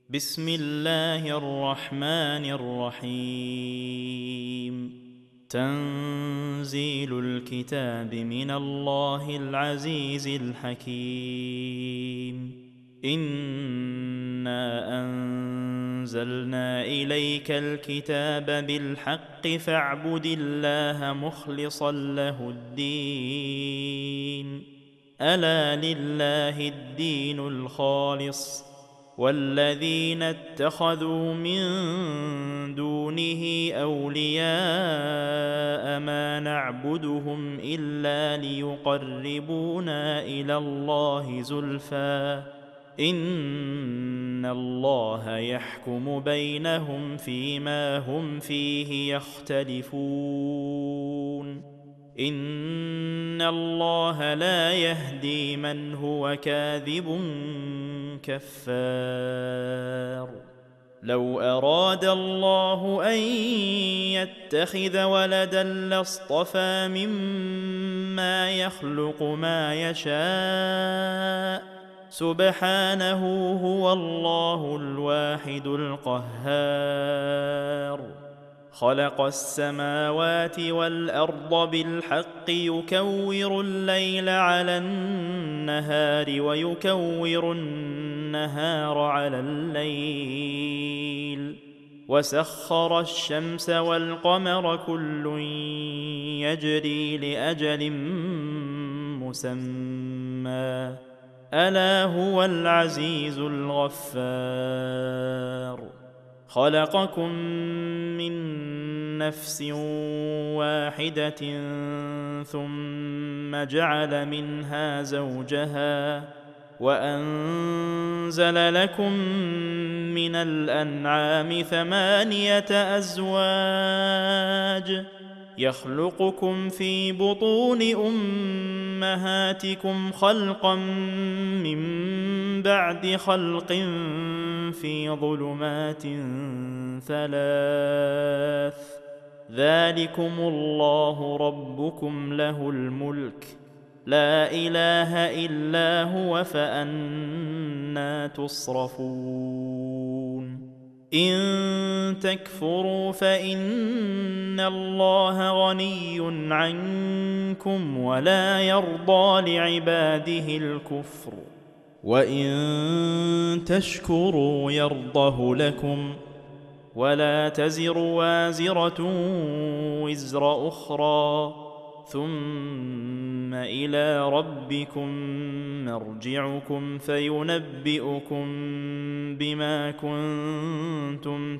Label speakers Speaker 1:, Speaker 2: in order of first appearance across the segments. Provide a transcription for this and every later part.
Speaker 1: بسم الله الرحمن الرحيم. تنزيل الكتاب من الله العزيز الحكيم. إنا أنزلنا إليك الكتاب بالحق فاعبد الله مخلصا له الدين. ألا لله الدين الخالص، والذين اتخذوا من دونه أولياء ما نعبدهم إلا ليقربونا إلى الله زلفى إن الله يحكم بينهم فيما هم فيه يختلفون. إن الله لا يهدي من هو كاذب كفار. لو أراد الله أن يتخذ ولدا لاصطفى مما يخلق ما يشاء، سبحانه هو الله الواحد القهار. خلق السماوات والأرض بالحق يكور الليل على النهار ويكور النهار على الليل، وسخر الشمس والقمر كل يجري لأجل مسمى، ألا هو العزيز الغفار. خلقكم من نفس واحدة ثم جعل منها زوجها وأنزل لكم من الأنعام 8 أزواج يخلقكم في بطون أمهاتكم خلقا من بعد خلق في ظلمات 3، ذلكم الله ربكم له الملك، لا إله إلا هو، فأنى تصرفون. إن تكفروا فإن الله غني عنكم ولا يرضى لعباده الكفر، وإن تشكروا يرضه لكم، ولا تزر وازرة وزر أخرى، ثم إلى ربكم مرجعكم فينبئكم بما كنتم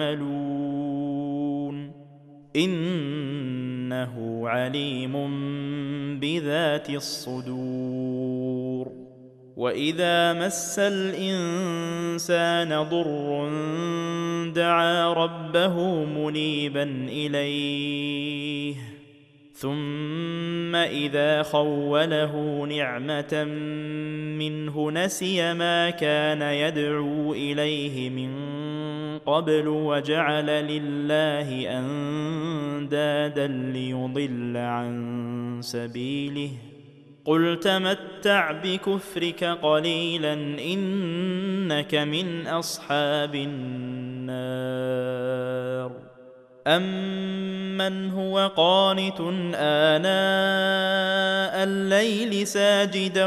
Speaker 1: تعملون، إنه عليم بذات الصدور. وإذا مس الإنسان ضر دعا ربه منيبا إليه، ثم إذا خوله نعمة منه نسي ما كان يدعو إليه من قبل وجعل لله أندادا ليضل عن سبيله. قل تمتع بكفرك قليلا إنك من أصحاب النار. أمن هو قانت آناء الليل ساجدا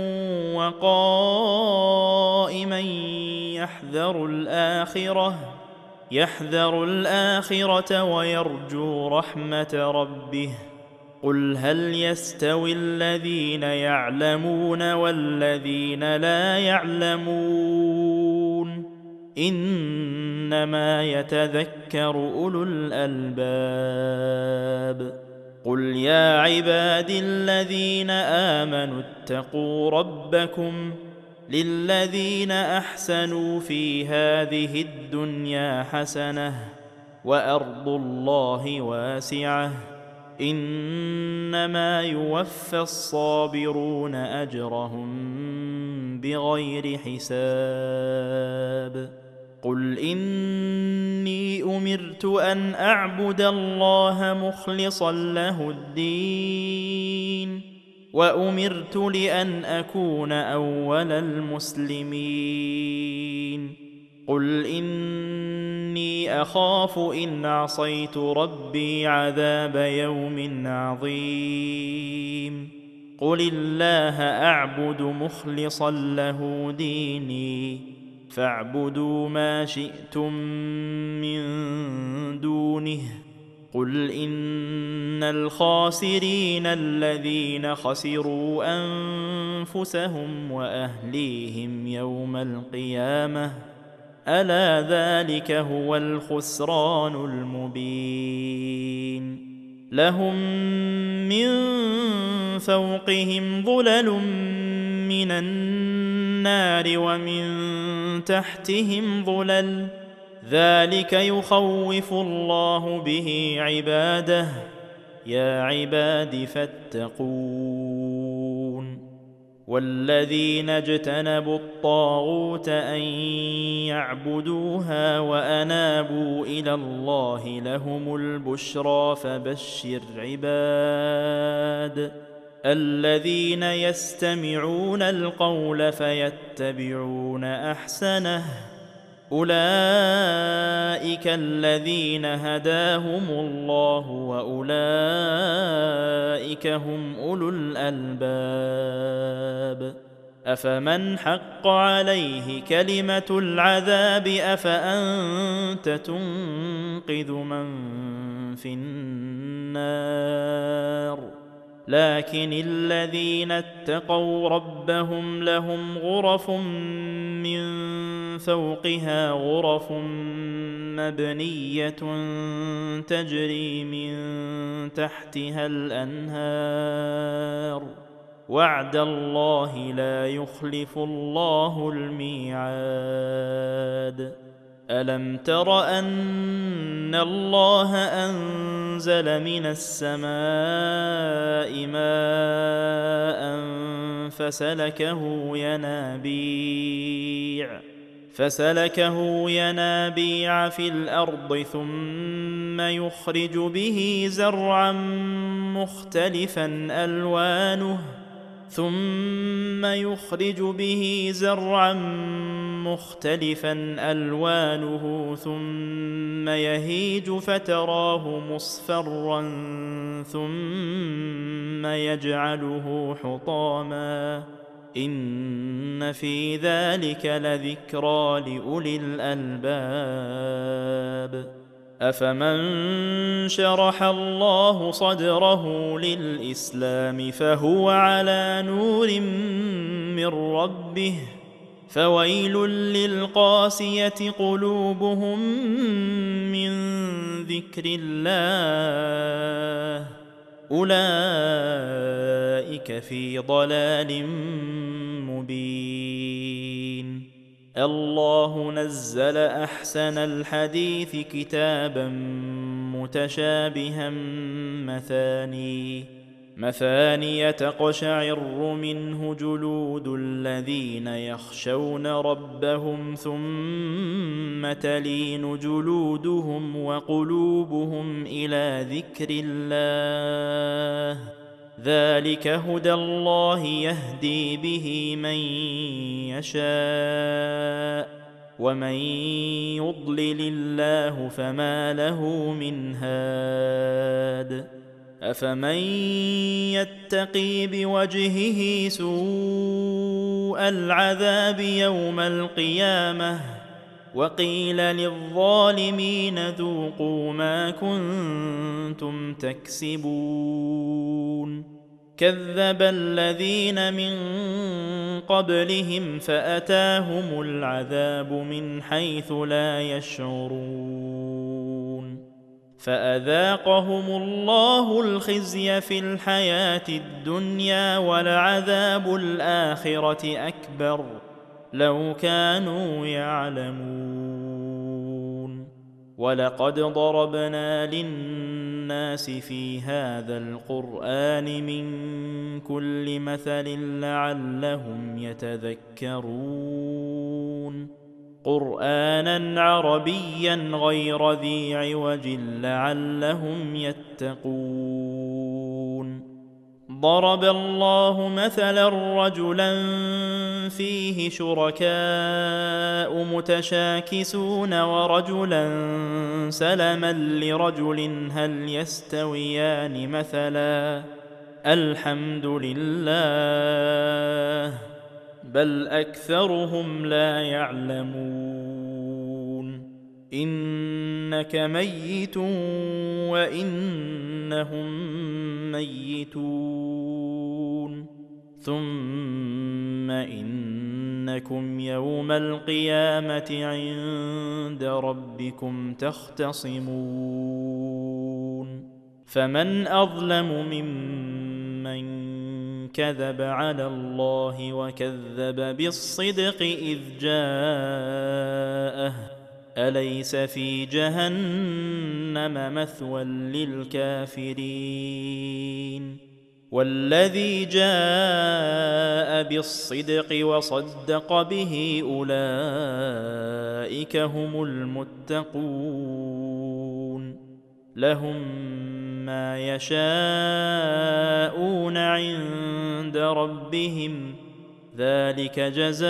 Speaker 1: وقائما يحذر الآخرة ويرجو رحمة ربه. قل هل يستوي الذين يعلمون والذين لا يعلمون؟ إنما يتذكر أولو الألباب. قل يا عبادي الذين آمنوا اتقوا ربكم، للذين أحسنوا في هذه الدنيا حسنة، وأرض الله واسعة، إنما يوفى الصابرون أجرهم بغير حساب. قل إني أمرت أن أعبد الله مخلصا له الدين، وأمرت لأن أكون أول المسلمين. قل إني أخاف إن عصيت ربي عذاب يوم عظيم قل الله أعبد مخلصا له ديني فاعبدوا ما شئتم من دونه قل إن الخاسرين الذين خسروا أنفسهم وأهليهم يوم القيامة ألا ذلك هو الخسران المبين لهم من فوقهم ظلل من النار ومن تحتهم ظلل ذلك يخوف الله به عباده يا عباد فاتقون والذين اجتنبوا الطاغوت أن يعبدوها وأنابوا إلى الله لهم البشرى فبشر عباد الذين يستمعون القول فيتبعون أحسنه أولئك الذين هداهم الله وأولئك هم أولو الألباب أفمن حق عليه كلمة العذاب أفأنت تنقذ من في النار لكن الذين اتقوا ربهم لهم غرف من فوقها غرف مبنية تجري من تحتها الأنهار وعد الله لا يخلف الله الميعاد ألم تر أن الله أنزل من السماء ماء فسلكه ينابيع في الأرض ثم يخرج به زرعا مختلفا ألوانه ثم يهيج فتراه مصفرا ثم يجعله حطاما إن في ذلك لذكرى لأولي الألباب أفمن شرح الله صدره للإسلام فهو على نور من ربه فويل للقاسية قلوبهم من ذكر الله أولئك في ضلال مبين الله نزل أحسن الحديث كتابا متشابها مثانية تقشعر منه جلود الذين يخشون ربهم ثم تلين جلودهم وقلوبهم إلى ذكر الله ذلك هدى الله يهدي به من يشاء ومن يضلل الله فما له من هاد أفمن يتقي بوجهه سوء العذاب يوم القيامة وقيل للظالمين ذوقوا ما كنتم تكسبون كذب الذين من قبلهم فأتاهم العذاب من حيث لا يشعرون فأذاقهم الله الخزي في الحياة الدنيا ولعذاب الآخرة أكبر لو كانوا يعلمون ولقد ضربنا للناس في هذا القرآن من كل مثل لعلهم يتذكرون قرآنا عربيا غير ذي عوج لعلهم يتقون ضرب الله مثلا رجلا فيه شركاء متشاكسون ورجلا سلما لرجل هل يستويان مثلا الحمد لله بل أكثرهم لا يعلمون إنك ميت وإنهم ميتون ثم إنكم يوم القيامة عند ربكم تختصمون فمن أظلم ممن كذب على الله وكذب بالصدق إذ جاءه أليس في جهنم مثوى للكافرين والذي جاء بالصدق وصدق به أولئك هم المتقون لهم ما يشاءون عند ربهم ذلك جزاء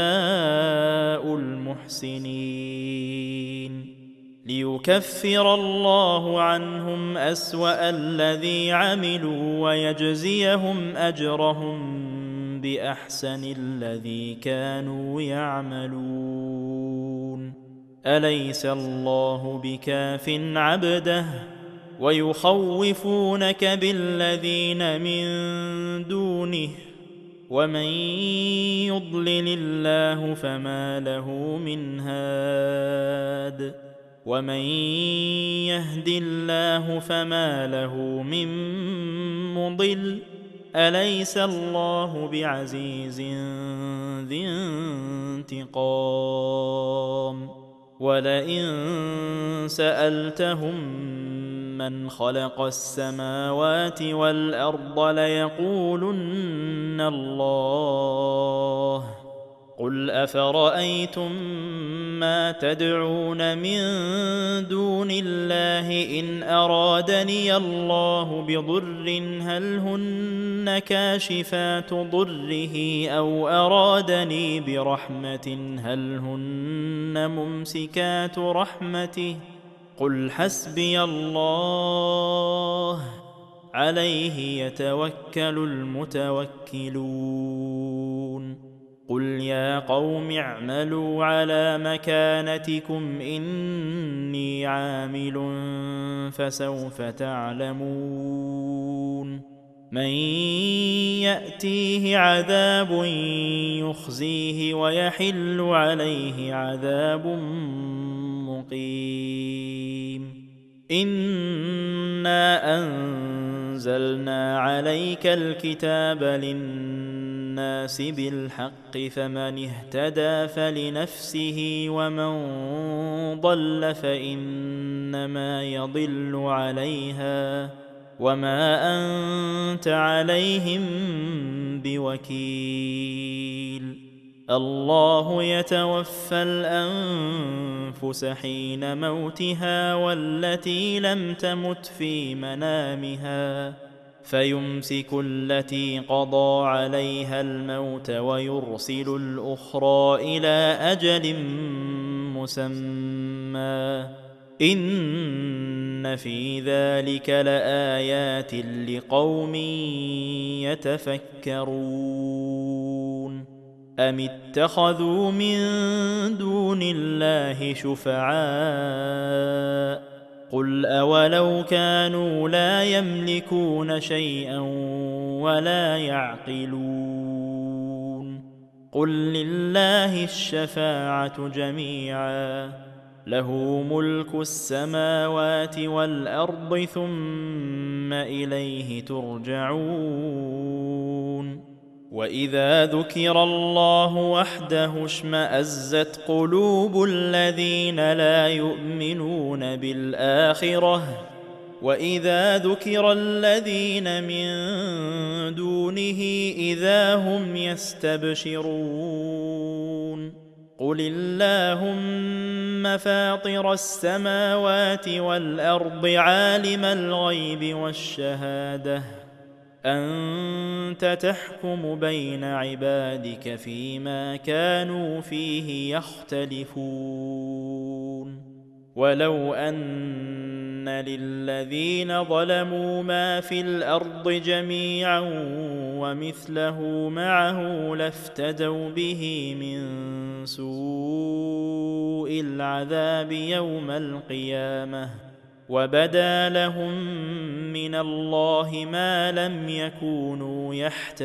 Speaker 1: المحسنين ليكفر الله عنهم أسوأ الذي عملوا ويجزيهم أجرهم بأحسن الذي كانوا يعملون أليس الله بكاف عبده ويخوفونك بالذين من دونه ومن يضلل الله فما له من هاد ومن يهد الله فما له من مضل أليس الله بعزيز ذي انتقام ولئن سألتهم من خلق السماوات والأرض ليقولن الله قل أفرأيتم ما تدعون من دون الله إن أرادني الله بضر هل هن كاشفات ضره أو أرادني برحمة هل هن ممسكات رحمته قل حسبي الله عليه يتوكل المتوكلون قل يا قوم اعملوا على مكانتكم إني عامل فسوف تعلمون من يأتيه عذاب يخزيه ويحل عليه عذاب مقيم إنا أنزلنا عليك الكتاب للناس بالحق فمن اهتدى فلنفسه ومن ضل فإنما يضل عليها وما أنت عليهم بوكيل الله يتوفى الأنفس حين موتها والتي لم تمت في منامها فيمسك التي قضى عليها الموت ويرسل الأخرى إلى أجل مسمى إن في ذلك لآيات لقوم يتفكرون أم اتخذوا من دون الله شفعاء قل أولو كانوا لا يملكون شيئا ولا يعقلون قل لله الشفاعة جميعا له ملك السماوات والأرض ثم إليه ترجعون وإذا ذكر الله وحده اشمأزت قلوب الذين لا يؤمنون بالآخرة وإذا ذكر الذين من دونه إذا هم يستبشرون قل اللهم فاطر السماوات والأرض عالم الغيب والشهادة أنت تحكم بين عبادك فيما كانوا فيه يختلفون ولو أن للذين ظلموا ما في الأرض جميعا ومثله معه لافتدوا به من سوء العذاب يوم القيامة وبدا لهم من الله ما لم يكونوا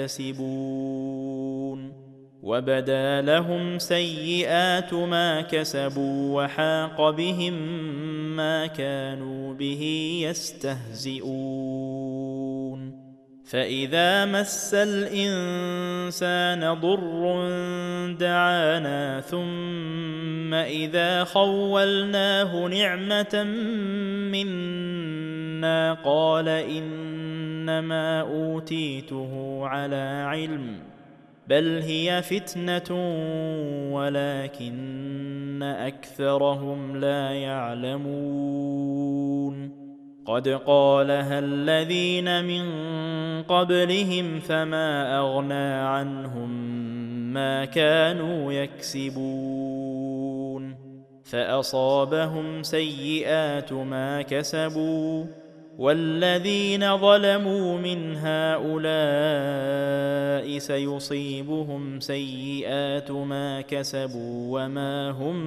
Speaker 1: يحتسبون وبدا لهم سيئات ما كسبوا وحاق بهم ما كانوا به يستهزئون فإذا مس الإنسان ضر دعانا ثم إذا خولناه نعمة منا قال إنما أوتيته على علم بل هي فتنة ولكن أكثرهم لا يعلمون قد قالها الذين من قبلهم فما أغنى عنهم ما كانوا يكسبون فأصابهم سيئات ما كسبوا والذين ظلموا من هؤلاء سيصيبهم سيئات ما كسبوا وما هم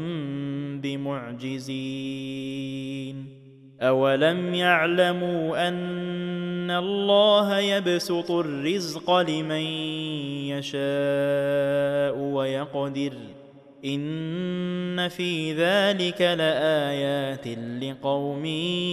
Speaker 1: بمعجزين أولم يعلموا أن الله يبسط الرزق لمن يشاء ويقدر إن في ذلك لآيات لقوم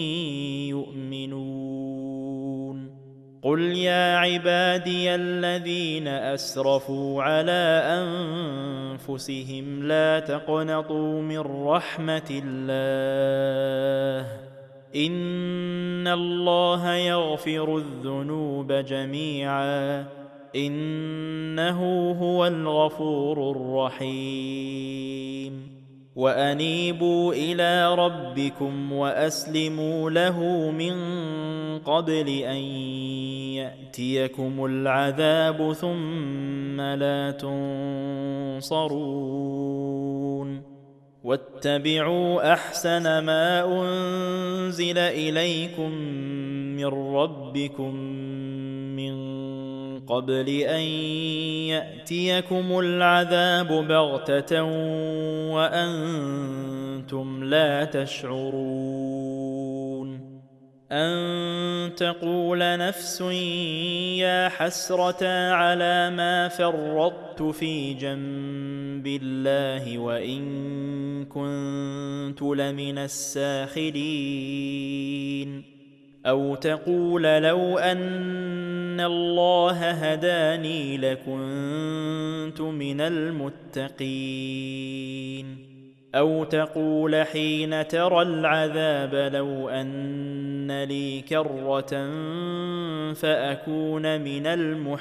Speaker 1: يؤمنون قل يا عبادي الذين أسرفوا على أنفسهم لا تقنطوا من رحمة الله إن الله يغفر الذنوب جميعا إنه هو الغفور الرحيم وأنيبوا إلى ربكم وأسلموا له من قبل أن يأتيكم العذاب ثم لا تنصرون واتبعوا أحسن ما أنزل إليكم من ربكم من قبل أن يأتيكم العذاب بغتة وأنتم لا تشعرون أن تقول نفس يا حسرة على ما فرطت في جنب الله وإن كنت لمن الساخرين أو تقول لو أن الله هداني لكنت من المتقين أو تقول حين ترى العذاب لو أن لي كرة فأكون من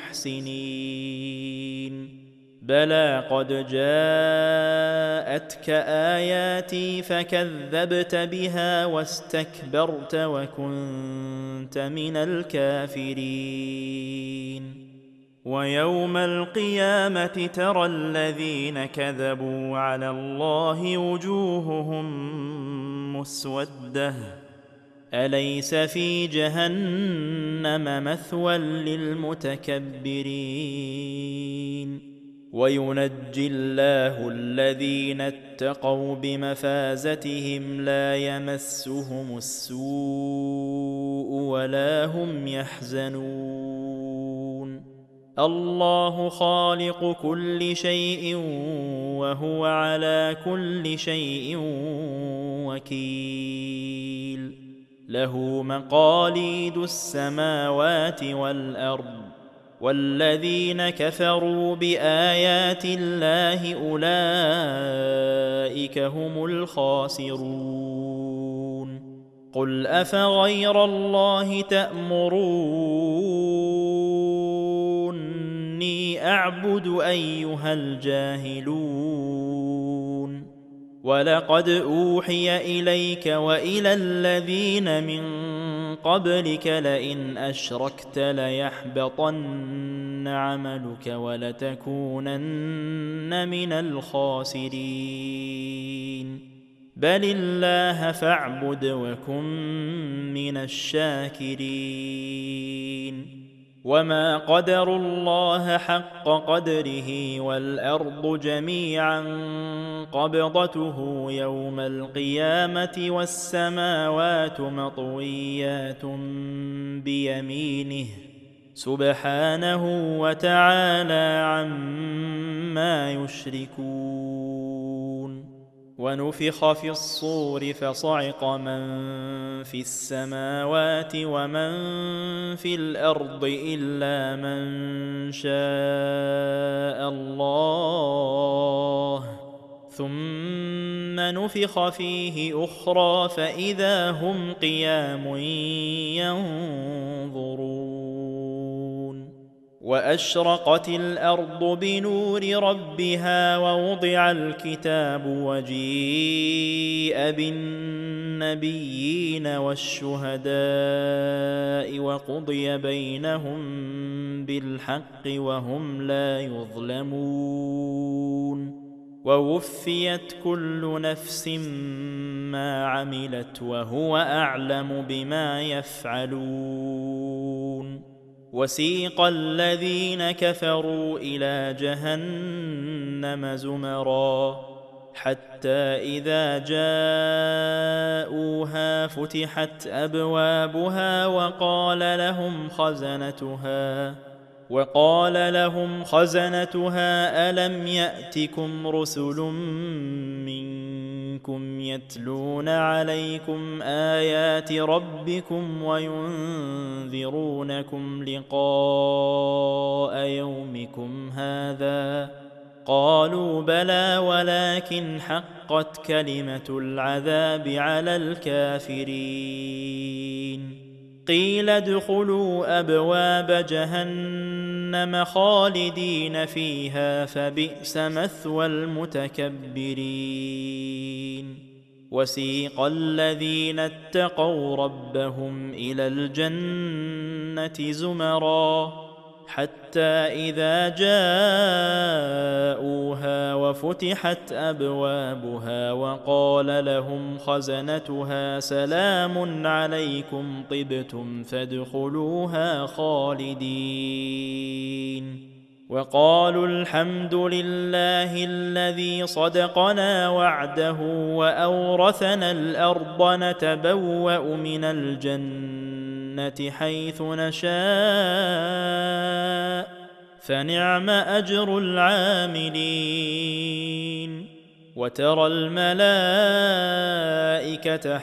Speaker 1: المحسنين بلى قد جاءتك آياتي فكذبت بها واستكبرت وكنت من الكافرين ويوم القيامة ترى الذين كذبوا على الله وجوههم مسودة أليس في جهنم مثوى للمتكبرين وينجي الله الذين اتقوا بمفازتهم لا يمسهم السوء ولا هم يحزنون الله خالق كل شيء وهو على كل شيء وكيل له مقاليد السماوات والأرض والذين كفروا بآيات الله أولئك هم الخاسرون قل أفغير الله تأمروني أعبد أيها الجاهلون ولقد أوحي إليك وإلى الذين من قبلك لئن أشركت ليحبطن عملك ولتكونن من الخاسرين بل الله فاعبد وكن من الشاكرين وما قدروا الله حق قدره والأرض جميعا قبضته يوم القيامة والسماوات مطويات بيمينه سبحانه وتعالى عما يشركون ونفخ في الصور فصعق من في السماوات ومن في الأرض إلا من شاء الله ثم نفخ فيه أخرى فإذا هم قيام ينظرون وأشرقت الأرض بنور ربها ووضع الكتاب وجيء بالنبيين والشهداء وقضي بينهم بالحق وهم لا يظلمون ووفيت كل نفس ما عملت وهو أعلم بما يفعلون وسيق الذين كفروا إلى جهنم زمرا حتى إذا جاءوها فتحت أبوابها وقال لهم خزنتها ألم يأتكم رسل منكم يتلون عليكم آيات ربكم وينذرونكم لقاء يومكم هذا قالوا بلى ولكن حقت كلمة العذاب على الكافرين قيل ادخلوا أبواب جهنم خالدين فيها فبئس مثوى المتكبرين وسيق الذين اتقوا ربهم إلى الجنة زمرا حتى إذا جاءوها وفتحت أبوابها وقال لهم خزنتها سلام عليكم طبتم فادخلوها خالدين وقالوا الحمد لله الذي صدقنا وعده وأورثنا الأرض نتبوأ من الجنة حيث نشاء فنعم أجر العاملين وترى الملائكة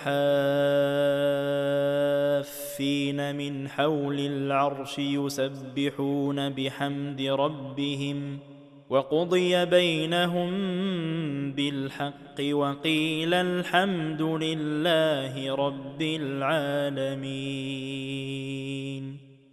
Speaker 1: حافين من حول العرش يسبحون بحمد ربهم وقضي بينهم بالحق وقيل الحمد لله رب العالمين